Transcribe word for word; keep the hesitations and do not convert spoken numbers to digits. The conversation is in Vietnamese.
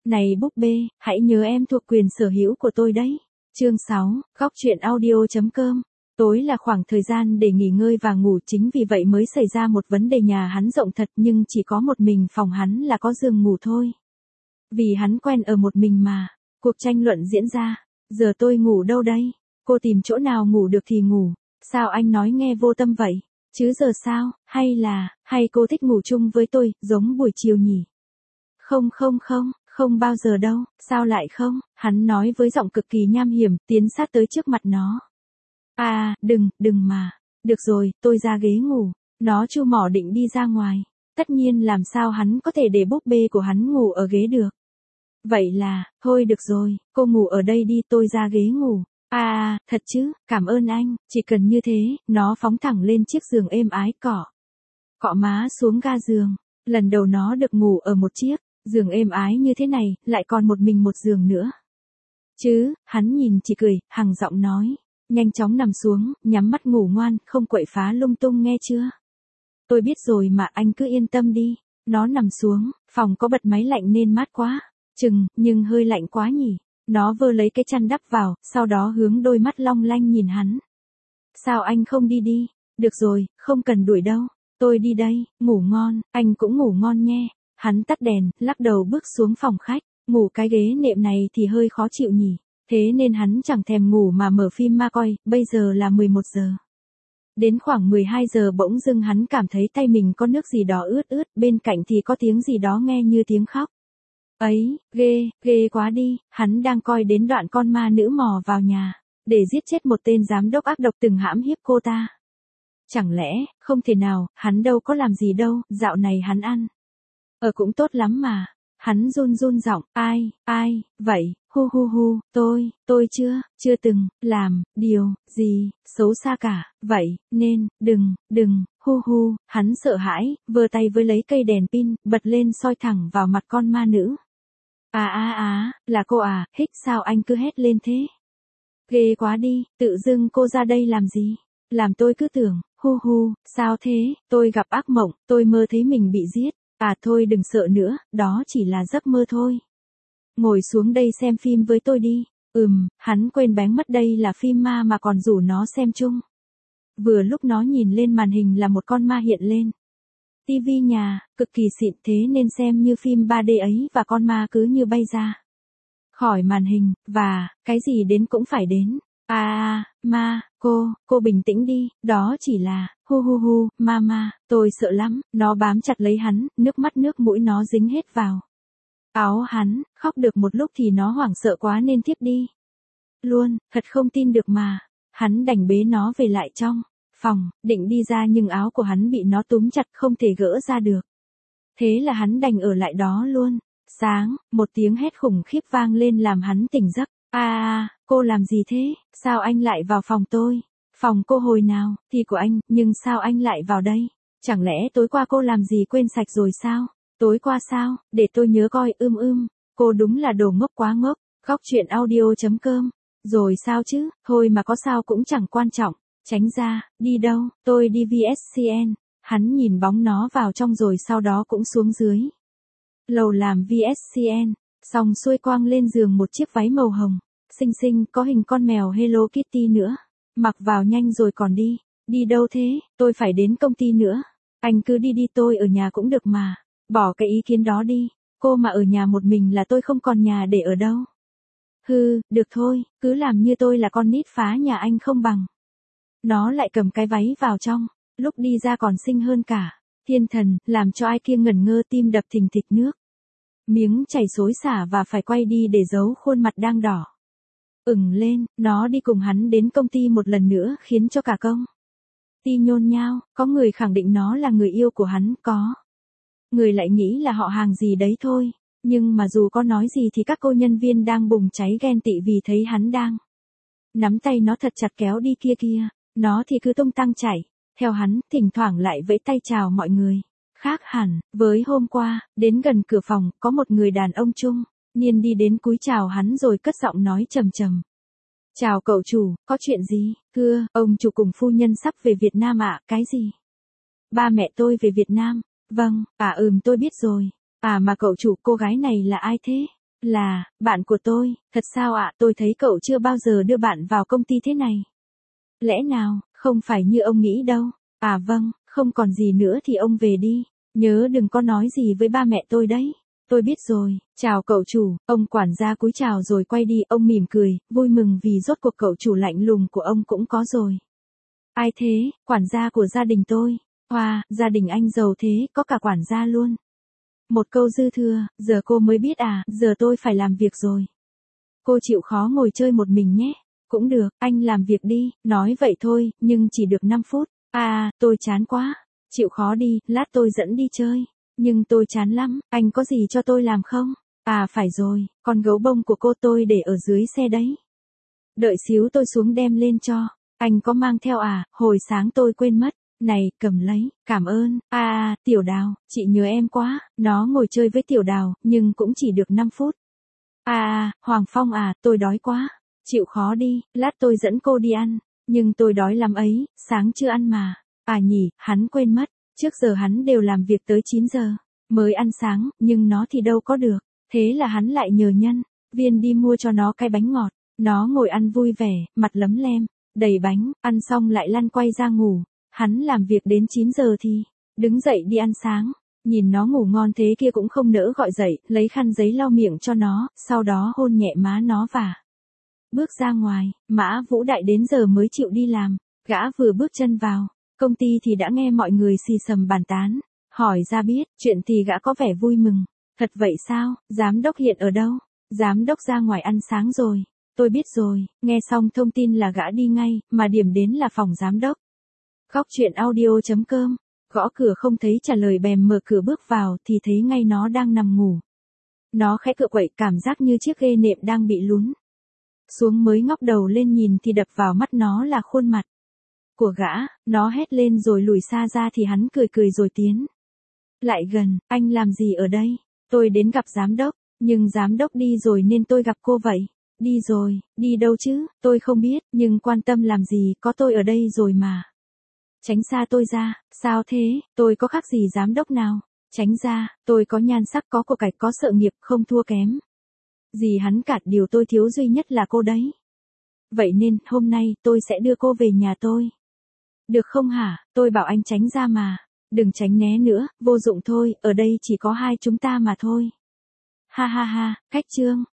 Này búp bê, hãy nhớ em thuộc quyền sở hữu của tôi đấy. Chương sáu, góc truyện audio.com. Tối là khoảng thời gian để nghỉ ngơi và ngủ, chính vì vậy mới xảy ra một vấn đề. Nhà hắn rộng thật nhưng chỉ có một mình phòng hắn là có giường ngủ thôi. Vì hắn quen ở một mình mà. Cuộc tranh luận diễn ra. Giờ tôi ngủ đâu đây? Cô tìm chỗ nào ngủ được thì ngủ. Sao anh nói nghe vô tâm vậy? Chứ giờ sao? Hay là, hay cô thích ngủ chung với tôi, giống buổi chiều nhỉ? Không không không, không bao giờ đâu, sao lại không? Hắn nói với giọng cực kỳ nham hiểm, tiến sát tới trước mặt nó. À, đừng, đừng mà. Được rồi, tôi ra ghế ngủ. Nó chu mỏ định đi ra ngoài. Tất nhiên làm sao hắn có thể để búp bê của hắn ngủ ở ghế được. Vậy là, thôi được rồi, cô ngủ ở đây đi, tôi ra ghế ngủ. À, thật chứ, cảm ơn anh, chỉ cần như thế. Nó phóng thẳng lên chiếc giường êm ái cỏ. Cọ má xuống ga giường. Lần đầu nó được ngủ ở một chiếc giường êm ái như thế này, lại còn một mình một giường nữa. Chứ, hắn nhìn chỉ cười, hằng giọng nói. Nhanh chóng nằm xuống, nhắm mắt ngủ ngoan, không quậy phá lung tung nghe chưa? Tôi biết rồi mà, anh cứ yên tâm đi. Nó nằm xuống, phòng có bật máy lạnh nên mát quá. Chừng, nhưng hơi lạnh quá nhỉ. Nó vơ lấy cái chăn đắp vào, sau đó hướng đôi mắt long lanh nhìn hắn. Sao anh không đi đi? Được rồi, không cần đuổi đâu. Tôi đi đây, ngủ ngon, anh cũng ngủ ngon nhé. Hắn tắt đèn, lắc đầu bước xuống phòng khách. Ngủ cái ghế nệm này thì hơi khó chịu nhỉ. Thế nên hắn chẳng thèm ngủ mà mở phim ma coi. Bây giờ là mười một giờ. Đến khoảng mười hai giờ bỗng dưng hắn cảm thấy tay mình có nước gì đó ướt ướt. Bên cạnh thì có tiếng gì đó nghe như tiếng khóc. Ấy, ghê, ghê quá đi. Hắn đang coi đến đoạn con ma nữ mò vào nhà để giết chết một tên giám đốc ác độc từng hãm hiếp cô ta. Chẳng lẽ, không thể nào, hắn đâu có làm gì đâu. Dạo này hắn ăn Ờ cũng tốt lắm mà. Hắn run run giọng, ai, ai, vậy, hu hu hu, tôi, tôi chưa, chưa từng, làm, điều, gì, xấu xa cả, vậy, nên, đừng, đừng, hu hu, hắn sợ hãi, vơ tay với lấy cây đèn pin, bật lên soi thẳng vào mặt con ma nữ. À à à, là cô à, hích sao anh cứ hét lên thế? Ghê quá đi, tự dưng cô ra đây làm gì? Làm tôi cứ tưởng, hu hu, sao thế, tôi gặp ác mộng, tôi mơ thấy mình bị giết. À thôi đừng sợ nữa, đó chỉ là giấc mơ thôi. Ngồi xuống đây xem phim với tôi đi. Ừm, hắn quên bén mất đây là phim ma mà còn rủ nó xem chung. Vừa lúc nó nhìn lên màn hình là một con ma hiện lên. Tivi nhà, cực kỳ xịn, thế nên xem như phim ba D ấy, và con ma cứ như bay ra khỏi màn hình, và, cái gì đến cũng phải đến. À à, ma, cô, cô bình tĩnh đi, đó chỉ là, hu hu hu, ma ma, tôi sợ lắm. Nó bám chặt lấy hắn, nước mắt nước mũi nó dính hết vào áo hắn, khóc được một lúc thì nó hoảng sợ quá nên thiếp đi luôn, thật không tin được mà. Hắn đành bế nó về lại trong phòng, định đi ra nhưng áo của hắn bị nó túm chặt không thể gỡ ra được. Thế là hắn đành ở lại đó luôn. Sáng, một tiếng hét khủng khiếp vang lên làm hắn tỉnh giấc. À à, cô làm gì thế? Sao anh lại vào phòng tôi? Phòng cô hồi nào, thì của anh, nhưng sao anh lại vào đây? Chẳng lẽ tối qua cô làm gì quên sạch rồi sao? Tối qua sao? Để tôi nhớ coi, ưm ưm. Cô đúng là đồ ngốc quá ngốc. Góc truyện audio.com. Rồi sao chứ? Thôi mà có sao cũng chẳng quan trọng. Tránh ra, đi đâu? Tôi đi vê ét xê en. Hắn nhìn bóng nó vào trong rồi sau đó cũng xuống dưới lầu làm vê ét xê en. Xong xuôi quang lên giường một chiếc váy màu hồng xinh xinh, có hình con mèo Hello Kitty nữa. Mặc vào nhanh rồi còn đi. Đi đâu thế? Tôi phải đến công ty nữa. Anh cứ đi đi, tôi ở nhà cũng được mà. Bỏ cái ý kiến đó đi. Cô mà ở nhà một mình là tôi không còn nhà để ở đâu. Hừ, được thôi, cứ làm như tôi là con nít phá nhà anh không bằng. Nó lại cầm cái váy vào trong. Lúc đi ra còn xinh hơn cả thiên thần, làm cho ai kia ngẩn ngơ, tim đập thình thịch, nước miếng chảy xối xả và phải quay đi để giấu khuôn mặt đang đỏ ửng lên. Nó đi cùng hắn đến công ty một lần nữa khiến cho cả công ty nhôn nhao. Có người khẳng định nó là người yêu của hắn, có người lại nghĩ là họ hàng gì đấy thôi. Nhưng mà dù có nói gì thì các cô nhân viên đang bùng cháy ghen tị vì thấy hắn đang nắm tay nó thật chặt kéo đi kia kia. Nó thì cứ tung tăng chạy theo hắn, thỉnh thoảng lại vẫy tay chào mọi người. Khác hẳn với hôm qua, đến gần cửa phòng, có một người đàn ông trung niên đi đến cúi chào hắn rồi cất giọng nói trầm trầm. Chào cậu chủ, có chuyện gì? Thưa, ông chủ cùng phu nhân sắp về Việt Nam ạ. À? Cái gì? Ba mẹ tôi về Việt Nam. Vâng, à ừm tôi biết rồi. À mà cậu chủ, cô gái này là ai thế? Là, bạn của tôi, thật sao ạ, tôi thấy cậu chưa bao giờ đưa bạn vào công ty thế này. Lẽ nào, không phải như ông nghĩ đâu. À vâng, không còn gì nữa thì ông về đi. Nhớ đừng có nói gì với ba mẹ tôi đấy. Tôi biết rồi, chào cậu chủ, ông quản gia cúi chào rồi quay đi, ông mỉm cười, vui mừng vì rốt cuộc cậu chủ lạnh lùng của ông cũng có rồi. Ai thế, quản gia của gia đình tôi. Hoa, wow, gia đình anh giàu thế, có cả quản gia luôn. Một câu dư thừa, giờ cô mới biết à, giờ tôi phải làm việc rồi. Cô chịu khó ngồi chơi một mình nhé. Cũng được, anh làm việc đi, nói vậy thôi, nhưng chỉ được năm phút. À, tôi chán quá. Chịu khó đi, lát tôi dẫn đi chơi. Nhưng tôi chán lắm, anh có gì cho tôi làm không? À phải rồi, con gấu bông của cô tôi để ở dưới xe đấy. Đợi xíu tôi xuống đem lên cho. Anh có mang theo à, hồi sáng tôi quên mất. Này, cầm lấy, cảm ơn. À, à, Tiểu Đào, chị nhớ em quá. Nó ngồi chơi với Tiểu Đào, nhưng cũng chỉ được năm phút. À, à, Hoàng Phong à, tôi đói quá. Chịu khó đi, lát tôi dẫn cô đi ăn. Nhưng tôi đói lắm ấy, sáng chưa ăn mà. À nhỉ, hắn quên mất. Trước giờ hắn đều làm việc tới chín giờ. Mới ăn sáng, nhưng nó thì đâu có được. Thế là hắn lại nhờ nhân viên đi mua cho nó cái bánh ngọt. Nó ngồi ăn vui vẻ, mặt lấm lem, đầy bánh, ăn xong lại lăn quay ra ngủ. Hắn làm việc đến chín giờ thì đứng dậy đi ăn sáng. Nhìn nó ngủ ngon thế kia cũng không nỡ gọi dậy, lấy khăn giấy lau miệng cho nó, sau đó hôn nhẹ má nó và bước ra ngoài. Mã Vũ Đại đến giờ mới chịu đi làm. Gã vừa bước chân vào công ty thì đã nghe mọi người xì xầm bàn tán. Hỏi ra biết, chuyện thì gã có vẻ vui mừng. Thật vậy sao, giám đốc hiện ở đâu? Giám đốc ra ngoài ăn sáng rồi. Tôi biết rồi, nghe xong thông tin là gã đi ngay, mà điểm đến là phòng giám đốc. Góc chuyện audio chấm com. Gõ cửa không thấy trả lời bèn mở cửa bước vào thì thấy ngay nó đang nằm ngủ. Nó khẽ cựa quậy, cảm giác như chiếc ghê nệm đang bị lún xuống, mới ngóc đầu lên nhìn thì đập vào mắt nó là khuôn mặt của gã. Nó hét lên rồi lùi xa ra thì hắn cười cười rồi tiến lại gần. Anh làm gì ở đây? Tôi đến gặp giám đốc, nhưng giám đốc đi rồi nên tôi gặp cô vậy. Đi rồi, đi đâu chứ, tôi không biết, nhưng quan tâm làm gì, có tôi ở đây rồi mà. Tránh xa tôi ra. Sao thế, tôi có khác gì giám đốc nào? Tránh ra, tôi có nhan sắc, có của cải, có sự nghiệp, không thua kém gì hắn cả, điều tôi thiếu duy nhất là cô đấy. Vậy nên, hôm nay, tôi sẽ đưa cô về nhà tôi. Được không hả? Tôi bảo anh tránh ra mà. Đừng tránh né nữa, vô dụng thôi, ở đây chỉ có hai chúng ta mà thôi. Ha ha ha, khách trương.